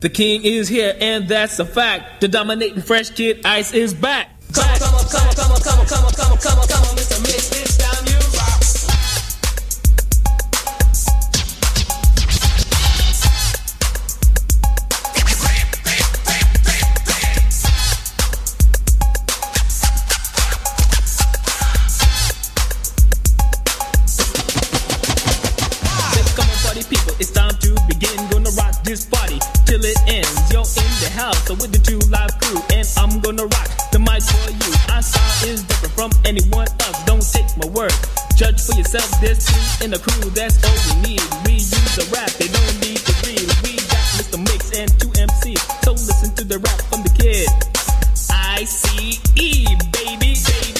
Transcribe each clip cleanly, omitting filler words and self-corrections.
The king is here, and that's a fact. The dominating fresh kid Ice is back. Come on, Mr. Mix, this time you rock. Come on, party people, it's time to begin. Gonna rock this party till it ends. You're in the house, so with the Two Live crew, and I'm gonna rock the mic for you. Our style is different from anyone else. Don't take my word, judge for yourself. There's three in the crew, that's all we need. We use the rap, they don't need to read. We got Mr. Mix and 2 MCs, so listen to the rap from the kid. ICE, baby.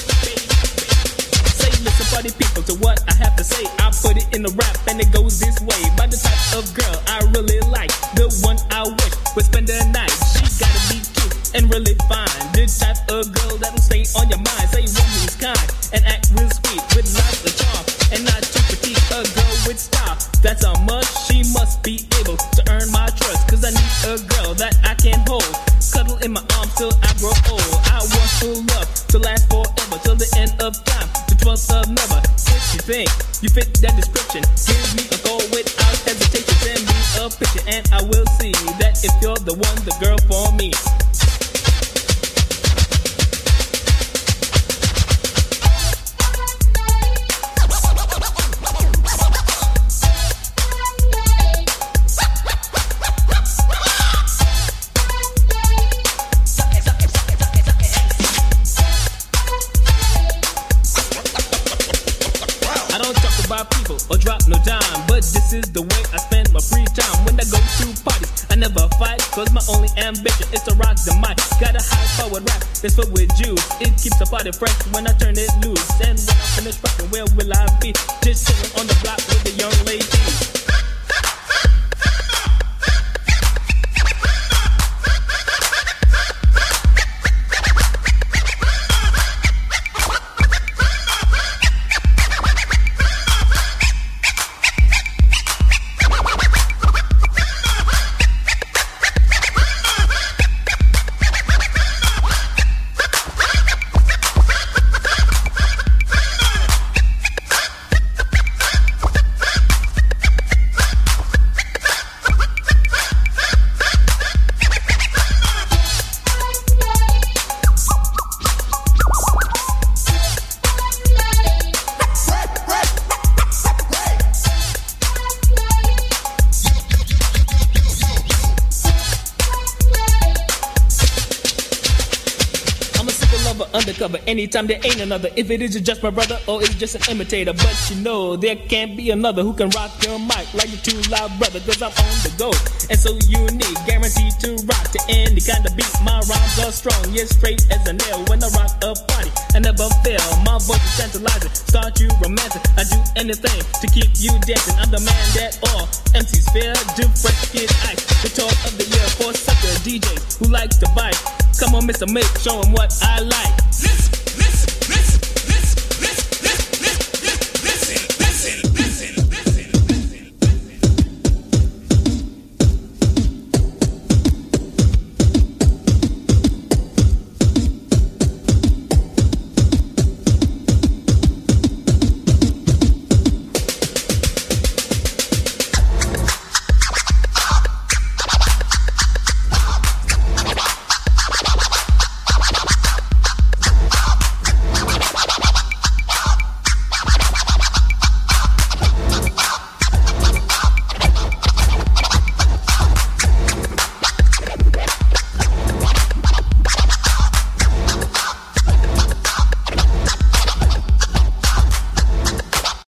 Say, listen, party people, to what I have to say. I put it in the rap, and it goes this way. By the type of girl I really like, the one I wish would spend the night. She gotta be cute and really fine. The type of girl that'll stay on your mind. Say one who's kind and act real sweet with lots of charm and not too petite. A girl with style, that's a must. She must be able to earn my trust, cause I need a girl that I can hold, cuddle in my arms till I grow old. I want true love to last forever till the end of time, the 12th of never. If you think you fit that description, give me a call without hesitation. Send me a picture and I will see that if you're the one, the girl for me. People or drop no dime, but this is the way I spend my free time. When I go to parties, I never fight, cause my only ambition is to rock the mic. Got a high-powered rap that's filled with juice. It keeps the party fresh when I turn it loose. And when I finish rocking, where will I be? Just chilling on the block with the young ladies. Undercover, anytime there ain't another. If it is just my brother or it's just an imitator, but you know there can't be another who can rock your mic like the Two Live brother, cause I'm on the go and so unique, guaranteed to rock to any kind of beat. My rhymes are strong, yes, straight as a nail. When I rock a party, I never fail. My voice is tantalizing, start you romancing. I do anything to keep you dancing. I'm the man that all MCs fear. Do fresh kid Ice, the talk of the year for sucker DJs who likes to bite. Come on, Mr. Mix, show him what I like.